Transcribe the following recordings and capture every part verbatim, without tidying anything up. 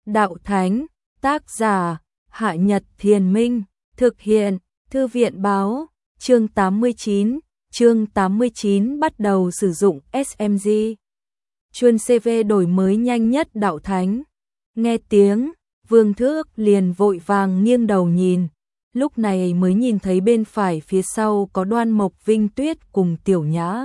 Đạo Thánh, tác giả, Hạ Nhật Thiền Minh, thực hiện, Thư viện báo, chương tám mươi chín, chương tám mươi chín bắt đầu sử dụng ét em giê. Chuyên xê vê đổi mới nhanh nhất Đạo Thánh. Nghe tiếng, Vương Thước liền vội vàng nghiêng đầu nhìn, lúc này mới nhìn thấy bên phải phía sau có Đoan Mộc Vinh Tuyết cùng Tiểu Nhã.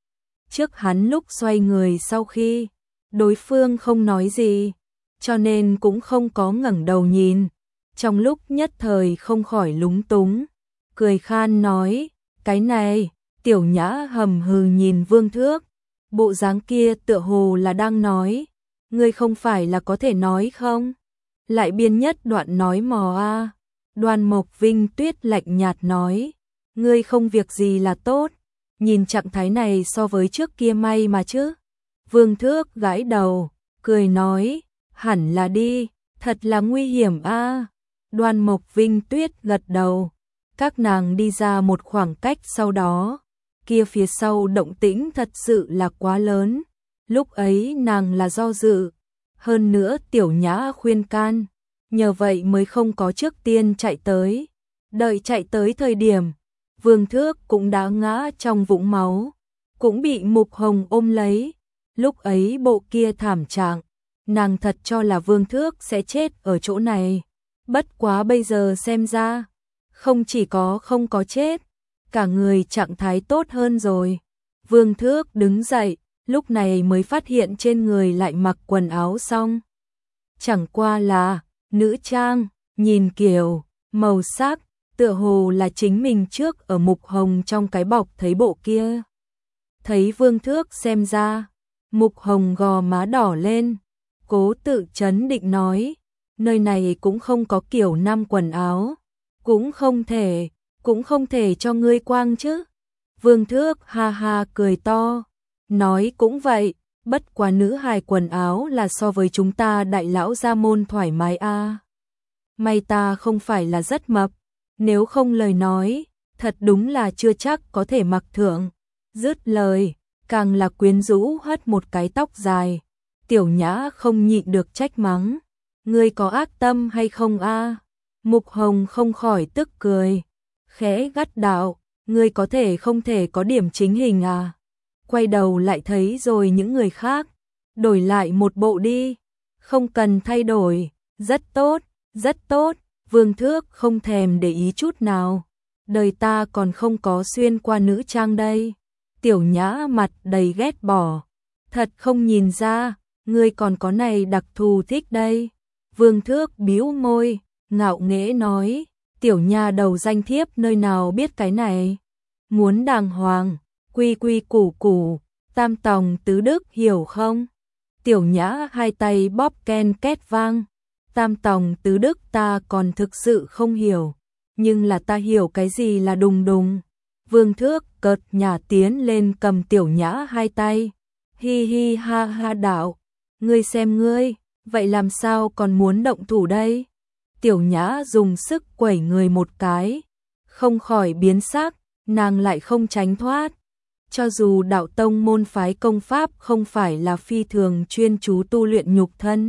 Trước hắn lúc xoay người sau khi, đối phương không nói gì, cho nên cũng không có ngẩng đầu nhìn, trong lúc nhất thời không khỏi lúng túng, cười khan nói, cái này, Tiểu Nhã hầm hừ nhìn Vương Thước, bộ dáng kia tựa hồ là đang nói, ngươi không phải là có thể nói không? Lại biên nhất đoạn nói mò a. Đoan Mộc Vinh Tuyết lạnh nhạt nói, ngươi không việc gì là tốt, nhìn trạng thái này so với trước kia may mà chứ. Vương Thước gãi đầu, cười nói, hẳn là đi, thật là nguy hiểm a. Đoan Mộc Vinh Tuyết gật đầu, các nàng đi ra một khoảng cách sau đó, kia phía sau động tĩnh thật sự là quá lớn, lúc ấy nàng là do dự, hơn nữa Tiểu Nhã khuyên can, nhờ vậy mới không có trước tiên chạy tới. Đợi chạy tới thời điểm, Vương Thước cũng đã ngã trong vũng máu, cũng bị Mục Hồng ôm lấy, lúc ấy bộ kia thảm trạng, nàng thật cho là Vương Thước sẽ chết ở chỗ này, bất quá bây giờ xem ra, không chỉ có không có chết, cả người trạng thái tốt hơn rồi. Vương Thước đứng dậy, lúc này mới phát hiện trên người lại mặc quần áo xong. Chẳng qua là nữ trang, nhìn kiểu, màu sắc, tựa hồ là chính mình trước ở Mục Hồng trong cái bọc thấy bộ kia. Thấy Vương Thước xem ra, Mục Hồng gò má đỏ lên, cố tự trấn định nói, nơi này cũng không có kiểu nam quần áo, cũng không thể, cũng không thể cho ngươi quang chứ. Vương Thước ha ha cười to, nói cũng vậy, bất quá nữ hài quần áo là so với chúng ta đại lão gia môn thoải mái a. May ta không phải là rất mập, nếu không lời nói, thật đúng là chưa chắc có thể mặc thượng. Dứt lời, càng là quyến rũ hất một cái tóc dài. Tiểu Nhã không nhịn được trách mắng, ngươi có ác tâm hay không a? Mục Hồng không khỏi tức cười, khẽ gắt đạo, ngươi có thể không thể có điểm chính hình à? Quay đầu lại thấy rồi những người khác, đổi lại một bộ đi, không cần thay đổi, rất tốt, rất tốt. Vương Thước không thèm để ý chút nào, đời ta còn không có xuyên qua nữ trang đây. Tiểu Nhã mặt đầy ghét bỏ, thật không nhìn ra, ngươi còn có này đặc thù thích đây. Vương Thước bĩu môi, ngạo nghễ nói, tiểu nha đầu danh thiếp nơi nào biết cái này, muốn đàng hoàng, quy quy củ củ, tam tòng tứ đức hiểu không? Tiểu Nhã hai tay bóp ken két vang, tam tòng tứ đức ta còn thực sự không hiểu, nhưng là ta hiểu cái gì là đùng đùng. Vương Thước cợt nhả tiến lên cầm Tiểu Nhã hai tay, hi hi ha ha đạo, ngươi xem ngươi, vậy làm sao còn muốn động thủ đây? Tiểu Nhã dùng sức quẩy người một cái, không khỏi biến sắc, nàng lại không tránh thoát. Cho dù đạo tông môn phái công pháp không phải là phi thường chuyên chú tu luyện nhục thân,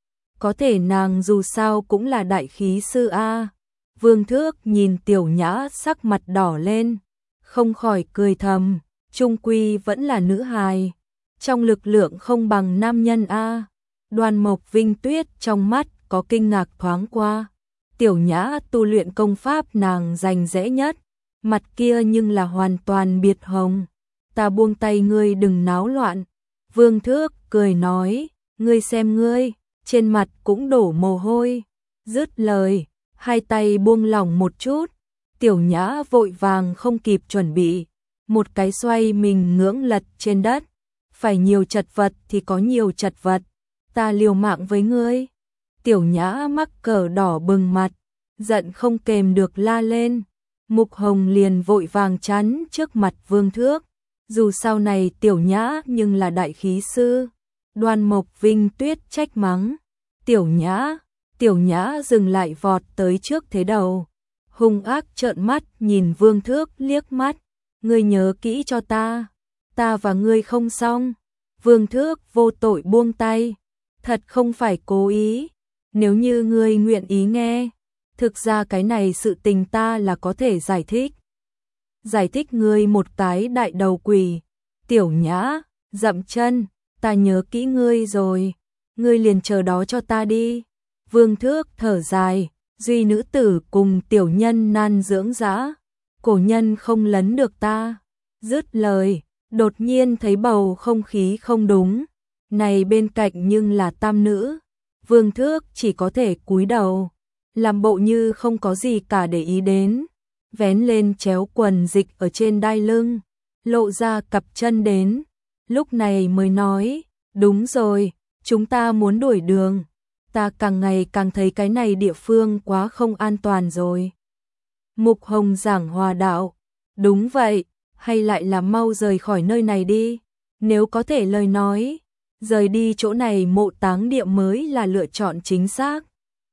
có thể nàng dù sao cũng là đại khí sư a. Vương Thước nhìn Tiểu Nhã sắc mặt đỏ lên, không khỏi cười thầm, chung quy vẫn là nữ hài, trong lực lượng không bằng nam nhân a. Đoan Mộc Vinh Tuyết trong mắt có kinh ngạc thoáng qua, Tiểu Nhã tu luyện công pháp nàng rành rẽ nhất, mặt kia nhưng là hoàn toàn biệt hồng. Ta buông tay ngươi đừng náo loạn. Vương Thước cười nói, ngươi xem ngươi, trên mặt cũng đổ mồ hôi. Dứt lời, hai tay buông lỏng một chút, Tiểu Nhã vội vàng không kịp chuẩn bị, một cái xoay mình ngưỡng lật trên đất. Phải nhiều chật vật thì có nhiều chật vật, ta liều mạng với ngươi. Tiểu Nhã mắc cỡ đỏ bừng mặt, giận không kềm được la lên. Mục Hồng liền vội vàng chắn trước mặt Vương Thước, dù sau này Tiểu Nhã nhưng là đại khí sư. Đoan Mộc Vinh Tuyết trách mắng, Tiểu Nhã, Tiểu Nhã dừng lại vọt tới trước thế đầu, hung ác trợn mắt nhìn Vương Thước liếc mắt, ngươi nhớ kỹ cho ta, ta và ngươi không xong. Vương Thước vô tội buông tay, thật không phải cố ý, nếu như ngươi nguyện ý nghe, thực ra cái này sự tình ta là có thể giải thích. Giải thích ngươi một cái đại đầu quỷ. Tiểu Nhã dậm chân, ta nhớ kỹ ngươi rồi, ngươi liền chờ đó cho ta đi. Vương Thước thở dài, duy nữ tử cùng tiểu nhân nan dưỡng dã, cổ nhân không lấn được ta. Dứt lời, đột nhiên thấy bầu không khí không đúng, này bên cạnh nhưng là tam nữ. Vương Thước chỉ có thể cúi đầu, làm bộ như không có gì cả để ý đến, vén lên chéo quần dịch ở trên đai lưng, lộ ra cặp chân đến, lúc này mới nói, đúng rồi, chúng ta muốn đuổi đường, ta càng ngày càng thấy cái này địa phương quá không an toàn rồi. Mục Hồng giảng hòa đạo, đúng vậy, hay lại là mau rời khỏi nơi này đi, nếu có thể lời nói, rời đi chỗ này mộ táng địa mới là lựa chọn chính xác.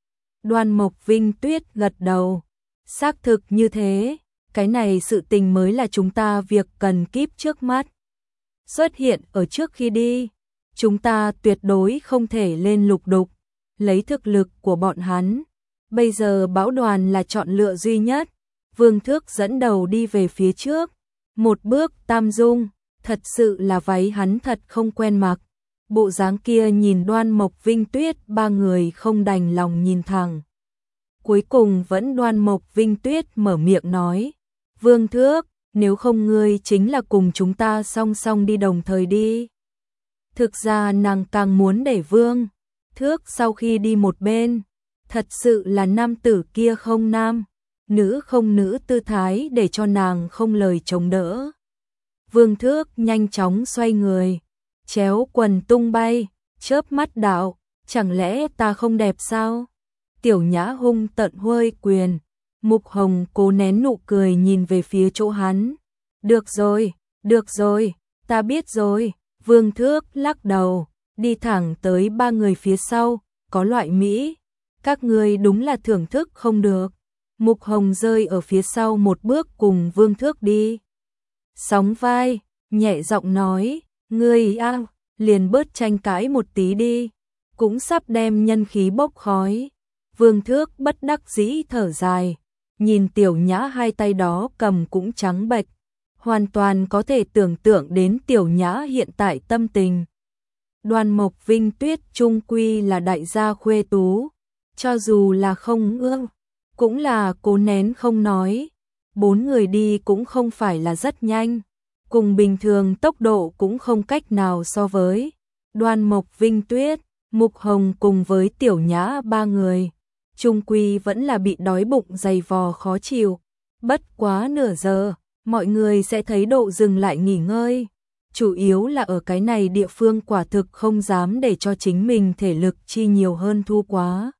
Đoan Mộc Vinh Tuyết gật đầu, xác thực như thế, cái này sự tình mới là chúng ta việc cần kíp trước mắt. Xuất hiện ở trước khi đi, chúng ta tuyệt đối không thể lên lục đục, lấy thực lực của bọn hắn. Bây giờ Bão Đoàn là chọn lựa duy nhất. Vương Thước dẫn đầu đi về phía trước, một bước tam dung, thật sự là váy hắn thật không quen mặc. Bộ dáng kia nhìn Đoan Mộc Vinh Tuyết ba người không đành lòng nhìn thẳng. Cuối cùng vẫn Đoan Mộc Vinh Tuyết mở miệng nói, Vương Thước, nếu không ngươi chính là cùng chúng ta song song đi đồng thời đi. Thực ra nàng càng muốn để Vương Thước sau khi đi một bên, thật sự là nam tử kia không nam, nữ không nữ tư thái để cho nàng không lời chống đỡ. Vương Thước nhanh chóng xoay người, chéo quần tung bay, chớp mắt đạo, chẳng lẽ ta không đẹp sao? Tiểu Nhã hung tận huôi quyền, Mục Hồng cố nén nụ cười nhìn về phía chỗ hắn. Được rồi, được rồi, ta biết rồi. Vương Thước lắc đầu, đi thẳng tới ba người phía sau, có loại Mỹ. Các người đúng là thưởng thức không được. Mục Hồng rơi ở phía sau một bước cùng Vương Thước đi. Sóng vai, nhẹ giọng nói, ngươi a, liền bớt tranh cãi một tí đi, cũng sắp đem nhân khí bốc khói. Vương Thước bất đắc dĩ thở dài, nhìn Tiểu Nhã hai tay đó cầm cũng trắng bệch, hoàn toàn có thể tưởng tượng đến Tiểu Nhã hiện tại tâm tình. Đoan Mộc Vinh Tuyết chung quy là đại gia khuê tú, cho dù là không ương, cũng là cố nén không nói. Bốn người đi cũng không phải là rất nhanh, cùng bình thường tốc độ cũng không cách nào so với. Đoan Mộc Vinh Tuyết, Mục Hồng cùng với Tiểu Nhã ba người, chung quy vẫn là bị đói bụng dày vò khó chịu. Bất quá nửa giờ, mọi người sẽ thấy độ dừng lại nghỉ ngơi. Chủ yếu là ở cái này địa phương quả thực không dám để cho chính mình thể lực chi nhiều hơn thu quá.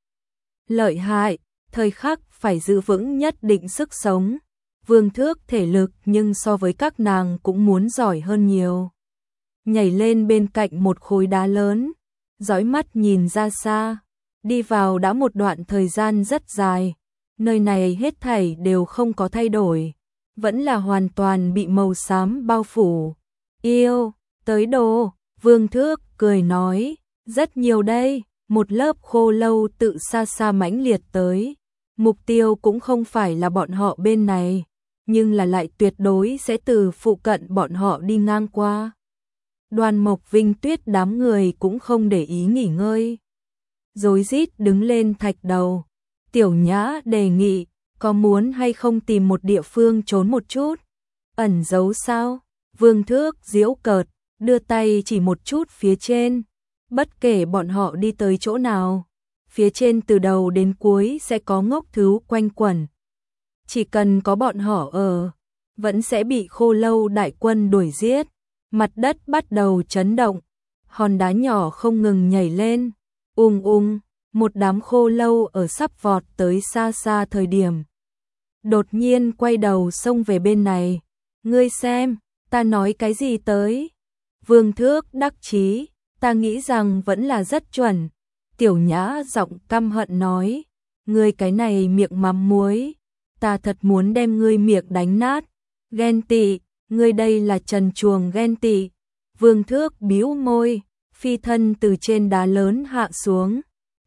Lợi hại, thời khắc phải giữ vững nhất định sức sống. Vương Thước thể lực nhưng so với các nàng cũng muốn giỏi hơn nhiều. Nhảy lên bên cạnh một khối đá lớn, dõi mắt nhìn ra xa, đi vào đã một đoạn thời gian rất dài, nơi này hết thảy đều không có thay đổi, vẫn là hoàn toàn bị màu xám bao phủ. Yêu, tới đồ, Vương Thước cười nói, rất nhiều đây, một lớp khô lâu tự xa xa mãnh liệt tới, mục tiêu cũng không phải là bọn họ bên này, nhưng là lại tuyệt đối sẽ từ phụ cận bọn họ đi ngang qua. Đoan Mộc Vinh Tuyết đám người cũng không để ý nghỉ ngơi, rối rít đứng lên thạch đầu. Tiểu Nhã đề nghị, có muốn hay không tìm một địa phương trốn một chút, ẩn giấu sao? Vương Thước giễu cợt, đưa tay chỉ một chút phía trên, bất kể bọn họ đi tới chỗ nào, phía trên từ đầu đến cuối sẽ có ngốc thứ quanh quẩn. Chỉ cần có bọn họ ở, vẫn sẽ bị khô lâu đại quân đuổi giết. Mặt đất bắt đầu chấn động, hòn đá nhỏ không ngừng nhảy lên, ung ung, một đám khô lâu ở sắp vọt tới xa xa thời điểm. Đột nhiên quay đầu xông về bên này, ngươi xem, ta nói cái gì tới? Vương Thước đắc chí, ta nghĩ rằng vẫn là rất chuẩn. Tiểu Nhã giọng căm hận nói, ngươi cái này miệng mắm muối, ta thật muốn đem ngươi miệng đánh nát. Ghen tị, ngươi đây là trần chuồng ghen tị. Vương Thước bĩu môi, phi thân từ trên đá lớn hạ xuống,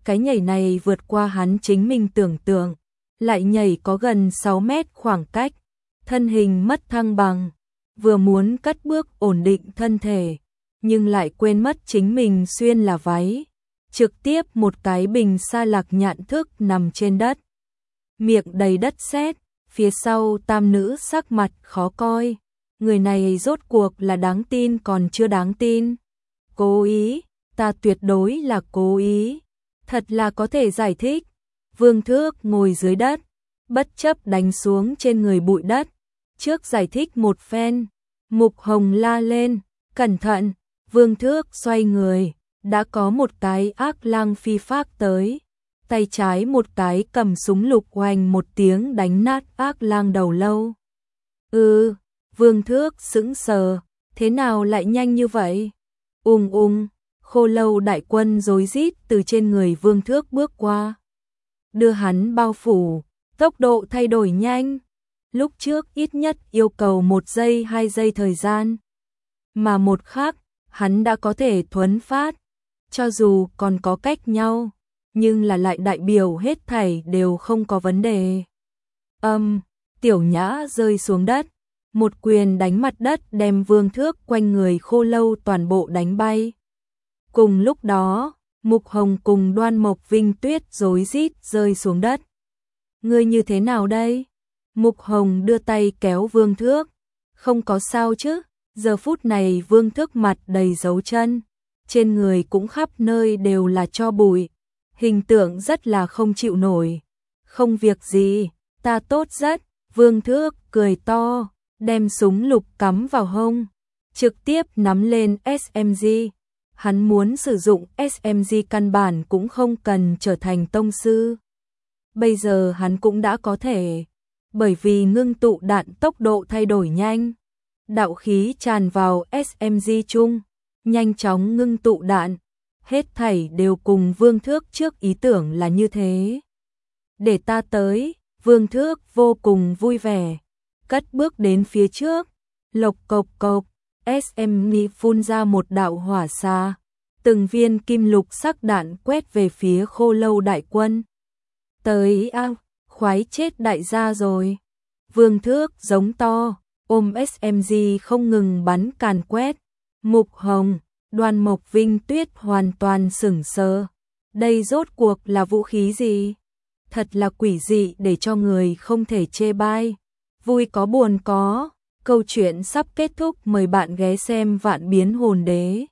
cái nhảy này vượt qua hắn chính mình tưởng tượng, lại nhảy có gần sáu mét khoảng cách, thân hình mất thăng bằng, vừa muốn cất bước ổn định thân thể, nhưng lại quên mất chính mình xuyên là váy, trực tiếp một cái bình sa lạc nhạn thức nằm trên đất. Miệng đầy đất sét, phía sau tam nữ sắc mặt khó coi, người này rốt cuộc là đáng tin còn chưa đáng tin. Cố ý, ta tuyệt đối là cố ý, thật là có thể giải thích. Vương Thước ngồi dưới đất, bất chấp đánh xuống trên người bụi đất, trước giải thích một phen, Mục Hồng la lên, cẩn thận. Vương Thước xoay người, đã có một cái ác lang phi phác tới, tay trái một cái cầm súng lục oanh một tiếng đánh nát ác lang đầu lâu. Ừ, Vương Thước sững sờ, thế nào lại nhanh như vậy? Ung ung, Khô Lâu đại quân rối rít từ trên người Vương Thước bước qua, đưa hắn bao phủ, tốc độ thay đổi nhanh. Lúc trước ít nhất yêu cầu một giây hai giây thời gian, mà một khắc hắn đã có thể thuấn phát, cho dù còn có cách nhau, nhưng là lại đại biểu hết thảy đều không có vấn đề. Âm, Tiểu Nhã rơi xuống đất, một quyền đánh mặt đất đem Vương Thước quanh người Khô Lâu toàn bộ đánh bay. Cùng lúc đó, Mục Hồng cùng Đoan Mộc Vinh Tuyết rối rít rơi xuống đất. Ngươi như thế nào đây? Mục Hồng đưa tay kéo Vương Thước. Không có sao chứ? Giờ phút này Vương Thước mặt đầy dấu chân, trên người cũng khắp nơi đều là tro bụi, hình tượng rất là không chịu nổi. Không việc gì, ta tốt rất. Vương Thước cười to, đem súng lục cắm vào hông, trực tiếp nắm lên ét em giê. Hắn muốn sử dụng ét em giê căn bản cũng không cần trở thành tông sư. Bây giờ hắn cũng đã có thể, bởi vì ngưng tụ đạn tốc độ thay đổi nhanh. Đạo khí tràn vào ét em giê chung, nhanh chóng ngưng tụ đạn, hết thảy đều cùng Vương Thước trước ý tưởng là như thế. Để ta tới, Vương Thước vô cùng vui vẻ, cất bước đến phía trước, lộc cộc cộc, ét em giê phun ra một đạo hỏa xa, từng viên kim lục sắc đạn quét về phía Khô Lâu đại quân. Tới a, khoái chết đại gia rồi. Vương Thước giống to, ôm ét em giê không ngừng bắn càn quét. Mục Hồng, Đoan Mộc Vinh Tuyết hoàn toàn sửng sờ. Đây rốt cuộc là vũ khí gì? Thật là quỷ dị để cho người không thể chê bai. Vui có buồn có. Câu chuyện sắp kết thúc, mời bạn ghé xem Vạn Biến Hồn Đế.